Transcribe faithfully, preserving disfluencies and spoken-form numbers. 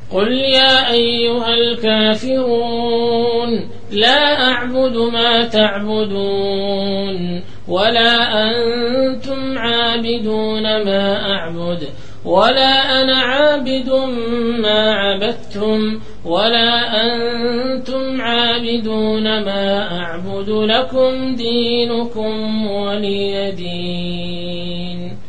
قل يا أيها الكافرون لا أعبد ما تعبدون ولا أنتم عابدون ما أعبد ولا أنا عابد ما عبدتم ولا أنتم عابدون ما أعبد لكم دينكم ولي دين.